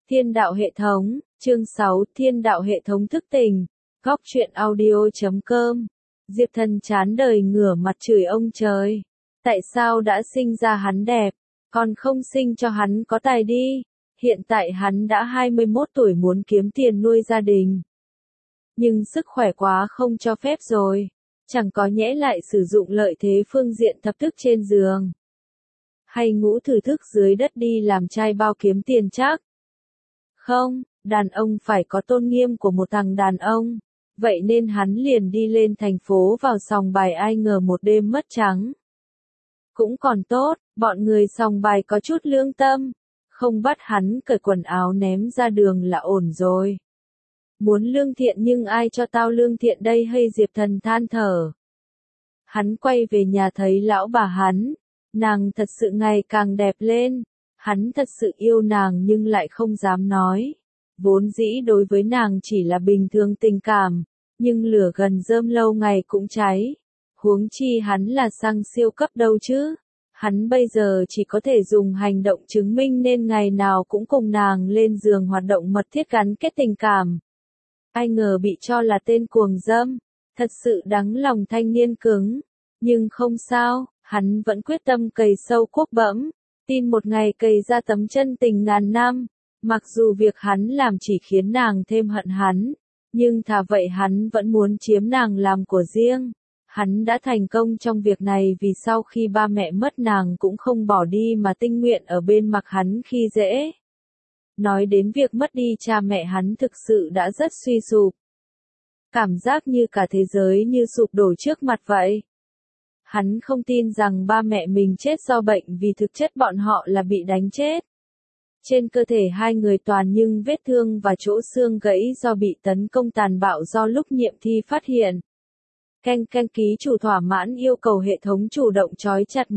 Thiên đạo hệ thống, chương 6, Thiên đạo hệ thống thức tỉnh, góc truyện audio.com. Diệp Thần chán đời ngửa mặt chửi ông trời. Tại sao đã sinh ra hắn đẹp, còn không sinh cho hắn có tài đi? Hiện tại hắn đã 21 tuổi muốn kiếm tiền nuôi gia đình. Nhưng sức khỏe quá không cho phép rồi. Chẳng có nhẽ lại sử dụng lợi thế phương diện thập thức trên giường. Hay ngũ thử thức dưới đất đi làm trai bao kiếm tiền chắc. Không, đàn ông phải có tôn nghiêm của một thằng đàn ông. Vậy nên hắn liền đi lên thành phố vào sòng bài, ai ngờ một đêm mất trắng. Cũng còn tốt, bọn người sòng bài có chút lương tâm. Không bắt hắn cởi quần áo ném ra đường là ổn rồi. Muốn lương thiện nhưng ai cho tao lương thiện đây, hay Diệp Thần than thở. Hắn quay về nhà thấy lão bà hắn. Nàng thật sự ngày càng đẹp lên. Hắn thật sự yêu nàng nhưng lại không dám nói. Vốn dĩ đối với nàng chỉ là bình thường tình cảm, nhưng lửa gần rơm lâu ngày cũng cháy. Huống chi hắn là xăng siêu cấp đâu chứ. Hắn bây giờ chỉ có thể dùng hành động chứng minh nên ngày nào cũng cùng nàng lên giường hoạt động mật thiết gắn kết tình cảm. Ai ngờ bị cho là tên cuồng dâm, thật sự đáng lòng thanh niên cứng. Nhưng không sao, hắn vẫn quyết tâm cày sâu cuốc bẫm, tin một ngày cày ra tấm chân tình ngàn năm. Mặc dù việc hắn làm chỉ khiến nàng thêm hận hắn, nhưng thà vậy hắn vẫn muốn chiếm nàng làm của riêng. Hắn đã thành công trong việc này vì sau khi ba mẹ mất nàng cũng không bỏ đi mà tinh nguyện ở bên mặc hắn khi dễ. Nói đến việc mất đi cha mẹ, hắn thực sự đã rất suy sụp. Cảm giác như cả thế giới như sụp đổ trước mặt vậy. Hắn không tin rằng ba mẹ mình chết do bệnh vì thực chất bọn họ là bị đánh chết. Trên cơ thể hai người toàn những vết thương và chỗ xương gãy do bị tấn công tàn bạo do lúc nhiệm thi phát hiện. Ký chủ thỏa mãn yêu cầu hệ thống chủ động trói chặt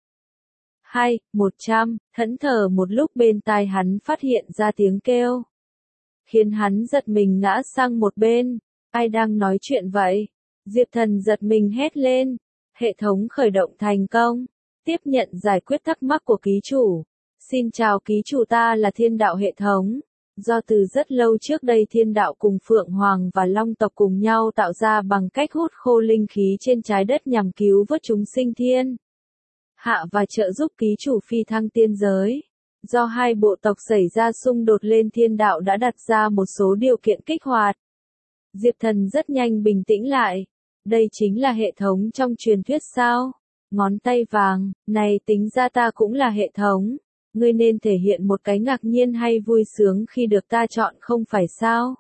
100, thẫn thờ một lúc bên tai hắn phát hiện ra tiếng kêu. Khiến hắn giật mình ngã sang một bên. Ai đang nói chuyện vậy? Diệp Thần giật mình hét lên. Hệ thống khởi động thành công. Tiếp nhận giải quyết thắc mắc của ký chủ. Xin chào ký chủ, ta là Thiên đạo hệ thống. Do từ rất lâu trước đây Thiên đạo cùng Phượng Hoàng và Long tộc cùng nhau tạo ra bằng cách hút khô linh khí trên trái đất nhằm cứu vớt chúng sinh thiên hạ và trợ giúp ký chủ phi thăng tiên giới. Do hai bộ tộc xảy ra xung đột lên Thiên đạo đã đặt ra một số điều kiện kích hoạt. Diệp Thần rất nhanh bình tĩnh lại. Đây chính là hệ thống trong truyền thuyết sao? Ngón tay vàng, này tính ra ta cũng là hệ thống. Ngươi nên thể hiện một cái ngạc nhiên hay vui sướng khi được ta chọn không phải sao?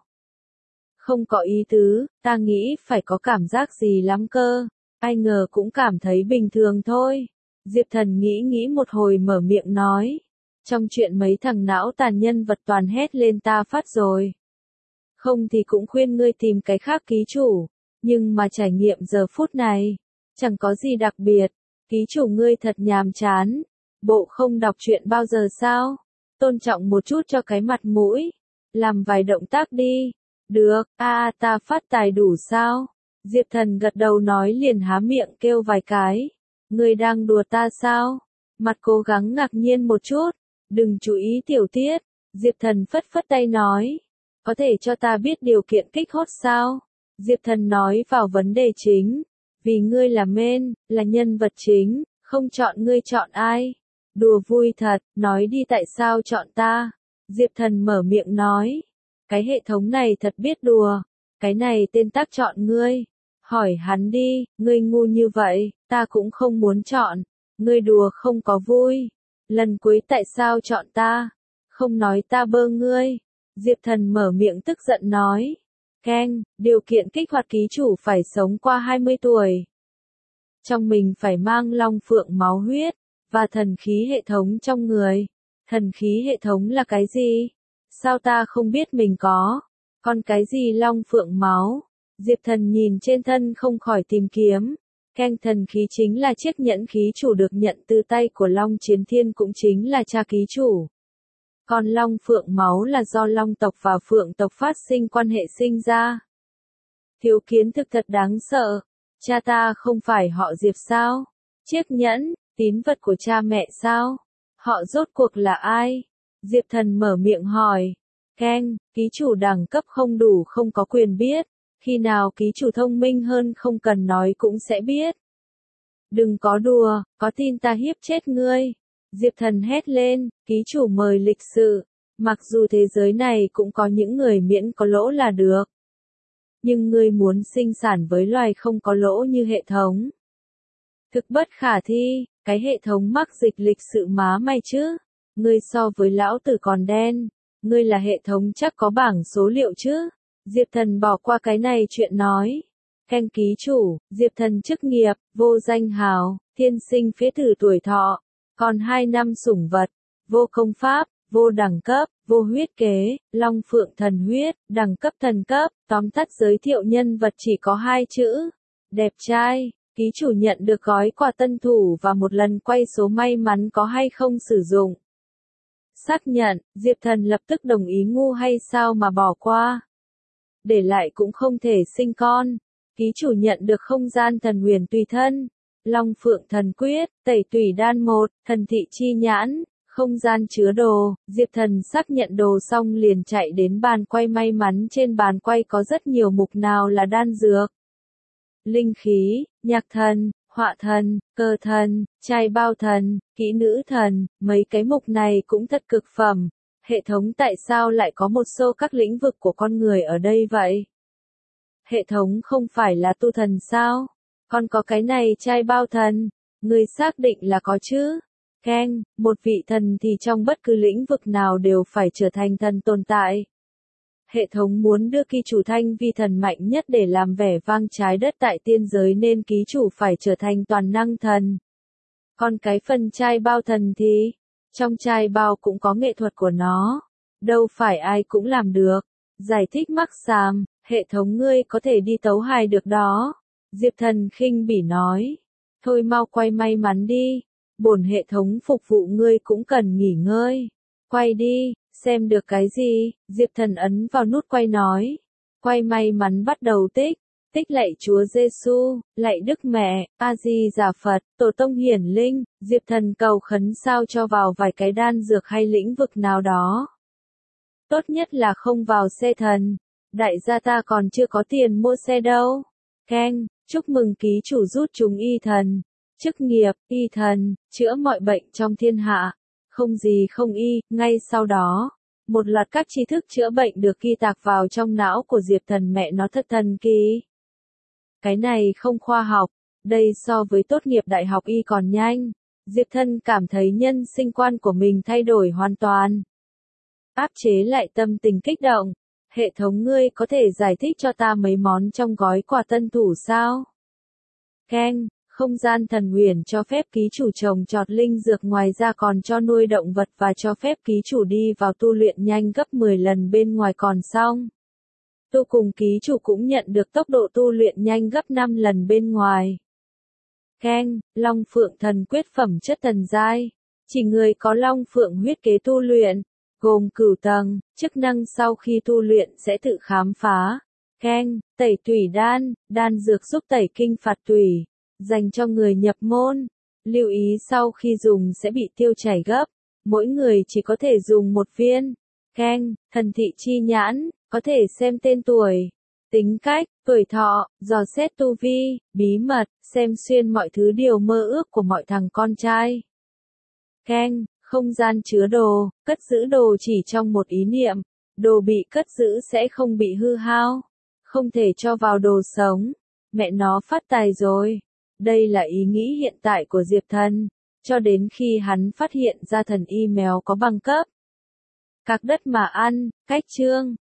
Không có ý tứ, ta nghĩ phải có cảm giác gì lắm cơ. Ai ngờ cũng cảm thấy bình thường thôi. Diệp Thần nghĩ một hồi mở miệng nói. Trong chuyện mấy thằng não tàn nhân vật toàn hét lên ta phát rồi. Không thì cũng khuyên ngươi tìm cái khác ký chủ. Nhưng mà trải nghiệm giờ phút này, chẳng có gì đặc biệt. Ký chủ ngươi thật nhàm chán. Bộ không đọc truyện bao giờ sao? Tôn trọng một chút cho cái mặt mũi. Làm vài động tác đi. Được, ta phát tài đủ sao? Diệp Thần gật đầu nói liền há miệng kêu vài cái. Ngươi đang đùa ta sao? Mặt cố gắng ngạc nhiên một chút. Đừng chú ý tiểu tiết. Diệp Thần phất phất tay nói. Có thể cho ta biết điều kiện kích hốt sao? Diệp Thần nói vào vấn đề chính. Vì ngươi là main, là nhân vật chính, không chọn ngươi chọn ai? Đùa vui thật, nói đi tại sao chọn ta? Diệp Thần mở miệng nói. Cái hệ thống này thật biết đùa. Cái này tên tác chọn ngươi. Hỏi hắn đi, ngươi ngu như vậy, ta cũng không muốn chọn. Ngươi đùa không có vui. Lần cuối tại sao chọn ta? Không nói ta bơ ngươi. Diệp Thần mở miệng tức giận nói. Điều kiện kích hoạt ký chủ phải sống qua 20 tuổi. Trong mình phải mang long phượng máu huyết. Và thần khí hệ thống trong người. Thần khí hệ thống là cái gì? Sao ta không biết mình có? Còn cái gì long phượng máu? Diệp Thần nhìn trên thân không khỏi tìm kiếm. Thần khí chính là chiếc nhẫn ký chủ được nhận từ tay của Long Chiến Thiên, cũng chính là cha ký chủ. Còn long phượng máu là do long tộc và phượng tộc phát sinh quan hệ sinh ra. Thiếu kiến thức thật đáng sợ. Cha ta không phải họ Diệp sao? Chiếc nhẫn, tín vật của cha mẹ sao? Họ rốt cuộc là ai? Diệp Thần mở miệng hỏi. Keng, ký chủ đẳng cấp không đủ không có quyền biết. Khi nào ký chủ thông minh hơn không cần nói cũng sẽ biết. Đừng có đùa, có tin ta hiếp chết ngươi. Diệp Thần hét lên, ký chủ mời lịch sự. Mặc dù thế giới này cũng có những người miễn có lỗ là được. Nhưng ngươi muốn sinh sản với loài không có lỗ như hệ thống. Thực bất khả thi, cái hệ thống mắc dịch lịch sự má mày chứ. Ngươi so với lão tử còn đen. Ngươi là hệ thống chắc có bảng số liệu chứ. Diệp Thần bỏ qua cái này chuyện nói. Keng ký chủ, Diệp Thần chức nghiệp, vô danh hào, thiên sinh phế tử tuổi thọ. Còn 2 năm sủng vật, vô công pháp, vô đẳng cấp, vô huyết kế, long phượng thần huyết, đẳng cấp thần cấp, tóm tắt giới thiệu nhân vật chỉ có 2 chữ. Đẹp trai, ký chủ nhận được gói quà tân thủ và một lần quay số may mắn có hay không sử dụng. Xác nhận, Diệp Thần lập tức đồng ý ngu hay sao mà bỏ qua. Để lại cũng không thể sinh con. Ký chủ nhận được không gian thần huyền tùy thân. Long phượng thần quyết, tẩy tủy đan 1, thần thị chi nhãn, không gian chứa đồ. Diệp Thần xác nhận đồ xong liền chạy đến bàn quay may mắn. Trên bàn quay có rất nhiều mục nào là đan dược, linh khí, nhạc thần, họa thần, cơ thần, trai bao thần, kỹ nữ thần. Mấy cái mục này cũng thật cực phẩm. Hệ thống tại sao lại có một số các lĩnh vực của con người ở đây vậy? Hệ thống không phải là tu thần sao? Còn có cái này trai bao thần, người xác định là có chứ? Keng, một vị thần thì trong bất cứ lĩnh vực nào đều phải trở thành thần tồn tại. Hệ thống muốn đưa ký chủ thanh vi thần mạnh nhất để làm vẻ vang trái đất tại tiên giới nên ký chủ phải trở thành toàn năng thần. Còn cái phần trai bao thần thì, trong trai bao cũng có nghệ thuật của nó. Đâu phải ai cũng làm được. Giải thích mắc xàm, hệ thống ngươi có thể đi tấu hài được đó. Diệp Thần khinh bỉ nói. Thôi mau quay may mắn đi. Bổn hệ thống phục vụ ngươi cũng cần nghỉ ngơi. Quay đi, xem được cái gì? Diệp Thần ấn vào nút quay nói. Quay may mắn bắt đầu tích. Tích lạy Chúa Giêsu, lạy Đức Mẹ, A Di Đà Phật, Tổ tông hiển linh. Diệp Thần cầu khấn sao cho vào vài cái đan dược hay lĩnh vực nào đó. Tốt nhất là không vào xe thần. Đại gia ta còn chưa có tiền mua xe đâu. Keng, chúc mừng ký chủ rút chúng y thần. Chức nghiệp, y thần, chữa mọi bệnh trong thiên hạ. Không gì không y, ngay sau đó. Một loạt các tri thức chữa bệnh được ghi tạc vào trong não của Diệp Thần. Mẹ nó thật thần kỳ. Cái này không khoa học. Đây so với tốt nghiệp đại học y còn nhanh. Diệp Thần cảm thấy nhân sinh quan của mình thay đổi hoàn toàn. Áp chế lại tâm tình kích động. Hệ thống ngươi có thể giải thích cho ta mấy món trong gói quà tân thủ sao? Keng, không gian thần huyền cho phép ký chủ trồng trọt linh dược, ngoài ra còn cho nuôi động vật và cho phép ký chủ đi vào tu luyện nhanh gấp 10 lần bên ngoài còn xong. Tu cùng ký chủ cũng nhận được tốc độ tu luyện nhanh gấp 5 lần bên ngoài. Keng, Long Phượng thần quyết phẩm chất thần giai. Chỉ người có Long Phượng huyết kế tu luyện. Gồm cửu tầng, chức năng sau khi tu luyện sẽ tự khám phá. Keng, tẩy tủy đan, đan dược giúp tẩy kinh phạt tủy, dành cho người nhập môn. Lưu ý sau khi dùng sẽ bị tiêu chảy gấp, mỗi người chỉ có thể dùng một viên. Keng, thần thị chi nhãn, có thể xem tên tuổi, tính cách, tuổi thọ, dò xét tu vi, bí mật, xem xuyên mọi thứ điều mơ ước của mọi thằng con trai. Keng, không gian chứa đồ, cất giữ đồ chỉ trong một ý niệm, đồ bị cất giữ sẽ không bị hư hao, không thể cho vào đồ sống. Mẹ nó phát tài rồi. Đây là ý nghĩ hiện tại của Diệp Thần, cho đến khi hắn phát hiện ra thần email có bằng cấp. Cạc đất mà ăn, cách chương.